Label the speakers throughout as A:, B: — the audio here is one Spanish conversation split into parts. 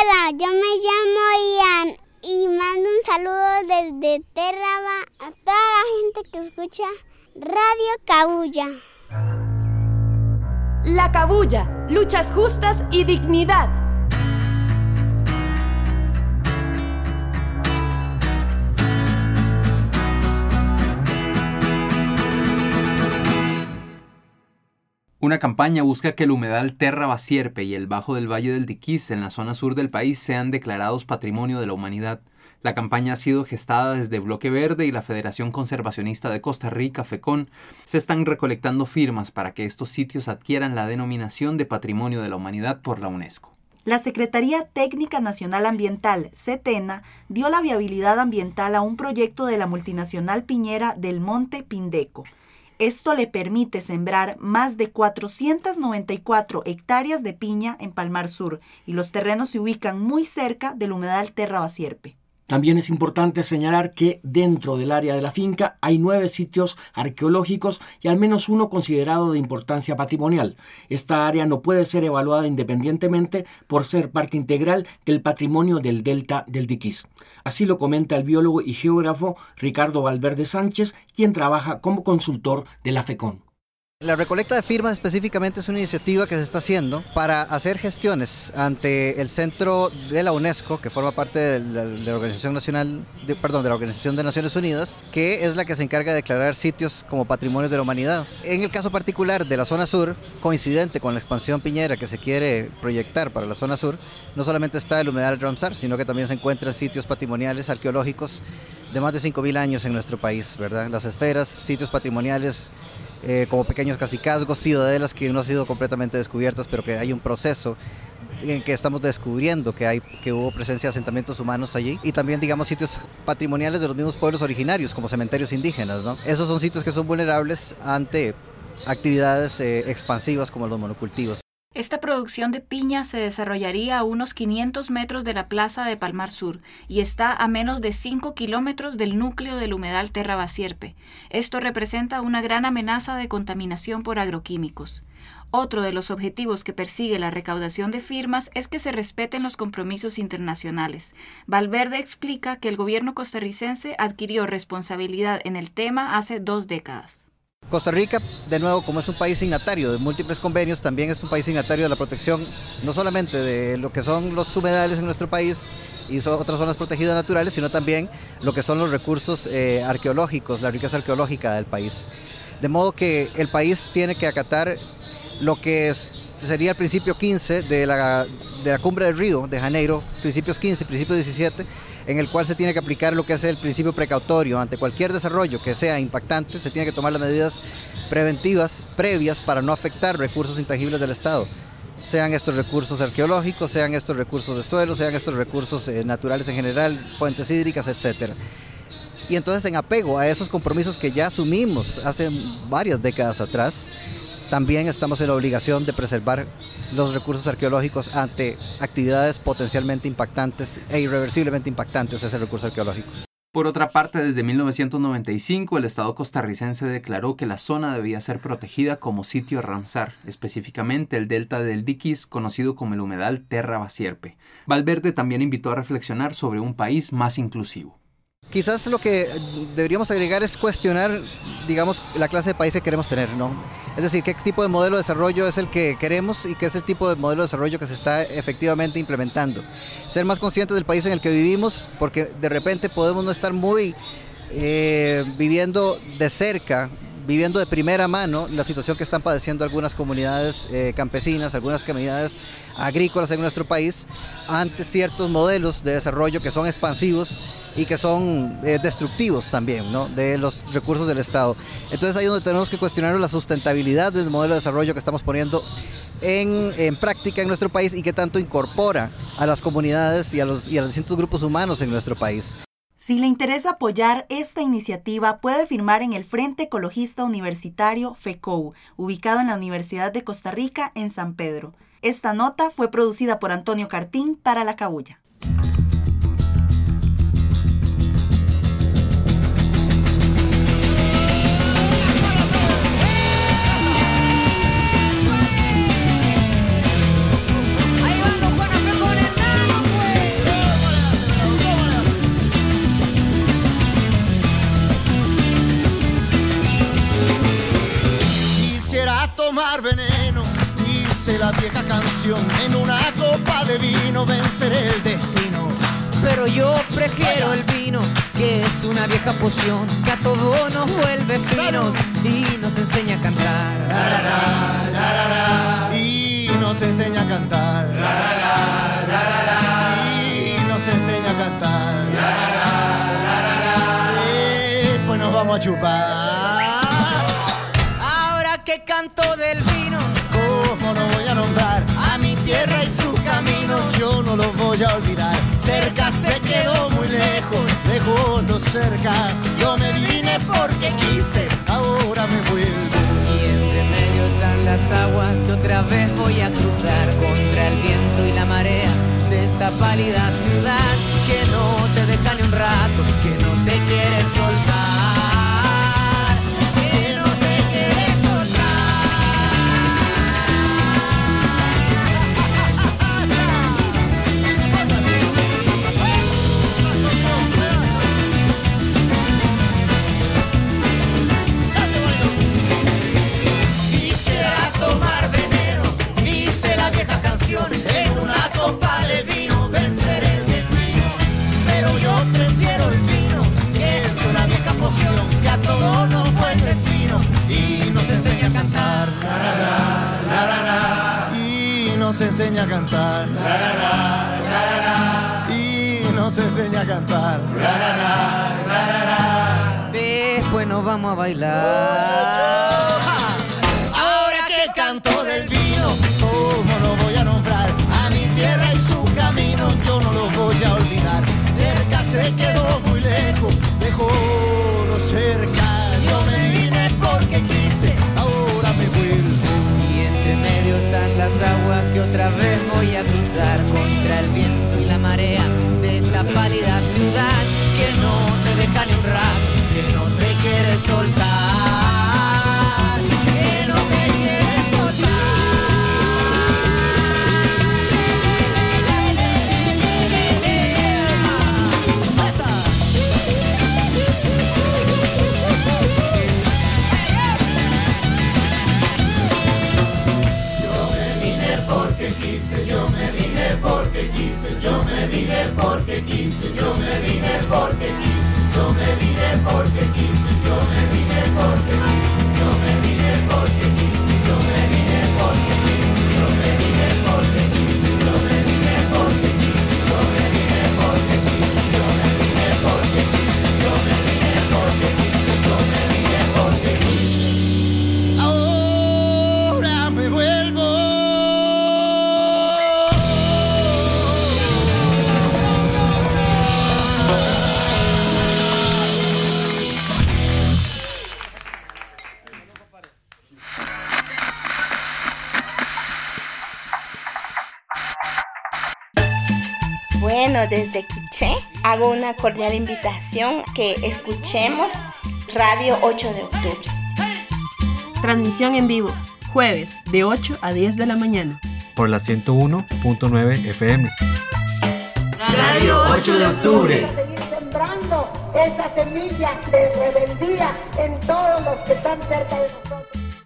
A: Hola, yo me llamo Ian y mando un saludo desde Terraba a toda la gente que escucha Radio Cabuya.
B: La Cabuya, luchas justas y dignidad.
C: Una campaña busca que el humedal Terra-Basierpe y el Bajo del Valle del Diquís en la zona sur del país sean declarados Patrimonio de la Humanidad. La campaña ha sido gestada desde Bloque Verde y la Federación Conservacionista de Costa Rica, FECON. Se están recolectando firmas para que estos sitios adquieran la denominación de Patrimonio de la Humanidad por la UNESCO.
D: La Secretaría Técnica Nacional Ambiental, CETENA, dio la viabilidad ambiental a un proyecto de la multinacional piñera del Monte Pindeco. Esto le permite sembrar más de 494 hectáreas de piña en Palmar Sur y los terrenos se ubican muy cerca del humedal Terra-Basierpe.
E: También es importante señalar que dentro del área de la finca hay 9 sitios arqueológicos y al menos uno considerado de importancia patrimonial. Esta área no puede ser evaluada independientemente por ser parte integral del patrimonio del delta del Diquís. Así lo comenta el biólogo y geógrafo Ricardo Valverde Sánchez, quien trabaja como consultor de la FECON.
F: La recolecta de firmas específicamente es una iniciativa que se está haciendo para hacer gestiones ante el centro de la UNESCO, que forma parte de la Organización de la Organización de Naciones Unidas, que es la que se encarga de declarar sitios como Patrimonio de la Humanidad. En el caso particular de la zona sur, coincidente con la expansión piñera que se quiere proyectar para la zona sur, no solamente está el humedal Ramsar, sino que también se encuentran sitios patrimoniales arqueológicos de más de 5.000 años en nuestro país, ¿verdad? Las esferas, sitios patrimoniales como pequeños cacicazgos, ciudadelas que no han sido completamente descubiertas, pero que hay un proceso en que estamos descubriendo que hubo presencia de asentamientos humanos allí, y también, digamos, sitios patrimoniales de los mismos pueblos originarios, como cementerios indígenas, ¿no? Esos son sitios que son vulnerables ante actividades expansivas como los monocultivos.
G: Esta producción de piña se desarrollaría a unos 500 metros de la plaza de Palmar Sur y está a menos de 5 kilómetros del núcleo del humedal Terra-Basierpe. Esto representa una gran amenaza de contaminación por agroquímicos. Otro de los objetivos que persigue la recaudación de firmas es que se respeten los compromisos internacionales. Valverde explica que el gobierno costarricense adquirió responsabilidad en el tema hace 2 décadas.
F: Costa Rica, de nuevo, como es un país signatario de múltiples convenios, también es un país signatario de la protección no solamente de lo que son los humedales en nuestro país y otras zonas protegidas naturales, sino también lo que son los recursos arqueológicos, la riqueza arqueológica del país. De modo que el país tiene que acatar lo que sería el principio 15 de la Cumbre del Río de Janeiro, principios 15, principio 17, en el cual se tiene que aplicar lo que es el principio precautorio. Ante cualquier desarrollo que sea impactante, se tiene que tomar las medidas preventivas previas para no afectar recursos intangibles del Estado, sean estos recursos arqueológicos, sean estos recursos de suelo, sean estos recursos naturales en general, fuentes hídricas, etc. Y entonces, en apego a esos compromisos que ya asumimos hace varias décadas atrás, también estamos en la obligación de preservar los recursos arqueológicos ante actividades potencialmente impactantes e irreversiblemente impactantes a ese recurso arqueológico.
C: Por otra parte, desde 1995, el Estado costarricense declaró que la zona debía ser protegida como sitio Ramsar, específicamente el delta del Diquís, conocido como el humedal Terra-Basierpe. Valverde también invitó a reflexionar sobre un país más inclusivo.
F: Quizás lo que deberíamos agregar es cuestionar, digamos, la clase de país que queremos tener, ¿no? Es decir, qué tipo de modelo de desarrollo es el que queremos y qué es el tipo de modelo de desarrollo que se está efectivamente implementando. Ser más conscientes del país en el que vivimos, porque de repente podemos no estar muy viviendo de cerca, viviendo de primera mano la situación que están padeciendo algunas comunidades campesinas, algunas comunidades agrícolas en nuestro país, ante ciertos modelos de desarrollo que son expansivos y que son destructivos también, ¿no?, de los recursos del Estado. Entonces ahí es donde tenemos que cuestionar la sustentabilidad del modelo de desarrollo que estamos poniendo en práctica en nuestro país y que tanto incorpora a las comunidades y a los distintos grupos humanos en nuestro país.
D: Si le interesa apoyar esta iniciativa, puede firmar en el Frente Ecologista Universitario FECOU, ubicado en la Universidad de Costa Rica en San Pedro. Esta nota fue producida por Antonio Cartín para La Cabuya.
H: Ahí van los Juan Fe con el nano. dice la vieja canción, en una copa de vino venceré el destino.
I: Pero yo prefiero el vino, que es una vieja poción que a todos nos vuelve finos y nos enseña a cantar.
H: La, la, la, la, la, la. Y nos enseña a cantar. La, la, la, la, la, la. Y nos enseña a cantar. La, la, la, la, la, la. Después nos vamos a chupar.
I: Ahora que canto del vino,
H: ¿cómo no voy a nombrar a mi tierra y sus caminos? Yo no los voy a olvidar. Cerca se quedó muy lejos, lejos lo cerca. Yo me vine porque quise, ahora me vuelvo.
I: Y entre medio están las aguas que otra vez voy a cruzar contra el viento y la marea de esta pálida ciudad que no te deja ni un rato, que no te quiere soltar.
H: En una copa de vino venceré el destino. Pero yo prefiero el vino, que es una vieja poción que a todos nos vuelve fino y nos enseña a cantar. La, la, la, la, la, la. Y nos enseña a cantar. La, la, la, la, la, la. Y nos enseña a cantar. La, la, la, la, la, la.
I: Después nos vamos a bailar.
H: Ahora que canto del vino, ¿cómo no voy a nombrar a mi tierra y sus caminos? Yo no los voy a olvidar. Cerca se quedó muy lejos, lejos lo cerca. Yo me vine porque quise, ahora me vuelvo.
I: Y entre medio están las aguas que otra vez voy a cruzar contra el viento y la marea de esta pálida ciudad que no te deja ni un rato, que no te quiere soltar, que no te quiere soltar.
H: Yo me vine porque quise, yo me vine porque quise, yo me vine porque quise, yo me vine porque quise, yo me vine porque quise, yo me vine porque quise, yo me vine porque quise, yo me vine porque quise, yo me vine porque quise, yo me vine porque quise, yo me vine porque quise, yo me vine porque quise, yo me vine porque quise, yo me vine porque quise. Ahora me vuelvo.
J: Bueno, desde Quiché hago una cordial invitación que escuchemos Radio 8 de octubre.
B: Transmisión en vivo, jueves de 8 a 10 de la mañana.
K: Por la 101.9 FM.
B: Radio 8 de octubre.
L: Seguir sembrando esa semilla de rebeldía en todos los que están cerca de nosotros.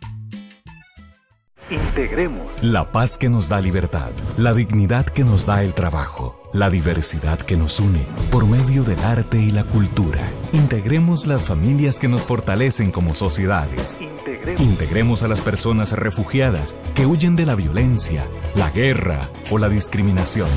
M: Integremos la paz que nos da libertad, la dignidad que nos da el trabajo, la diversidad que nos une por medio del arte y la cultura. Integremos las familias que nos fortalecen como sociedades. Integremos a las personas refugiadas que huyen de la violencia, la guerra o la discriminación.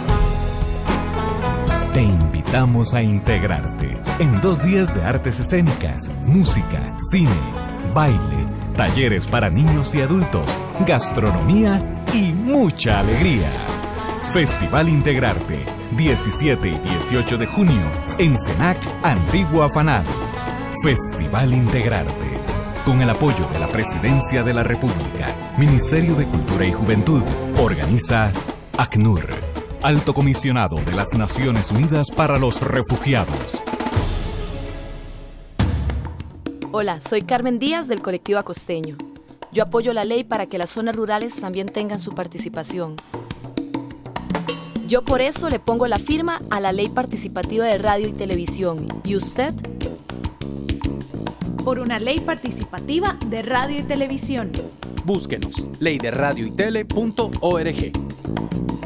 M: Te invitamos a integrarte en 2 días de artes escénicas, música, cine, baile, talleres para niños y adultos, gastronomía y mucha alegría. Festival Integrarte, 17 y 18 de junio, en Senac Antigua Fanal. Festival Integrarte, con el apoyo de la Presidencia de la República, Ministerio de Cultura y Juventud, organiza ACNUR, Alto Comisionado de las Naciones Unidas para los Refugiados.
N: Hola, soy Carmen Díaz del colectivo Acosteño. Yo apoyo la ley para que las zonas rurales también tengan su participación. Yo por eso le pongo la firma a la Ley Participativa de Radio y Televisión. ¿Y usted?
O: por una ley participativa de radio y televisión.
P: Búsquenos, leyderadioytele.org.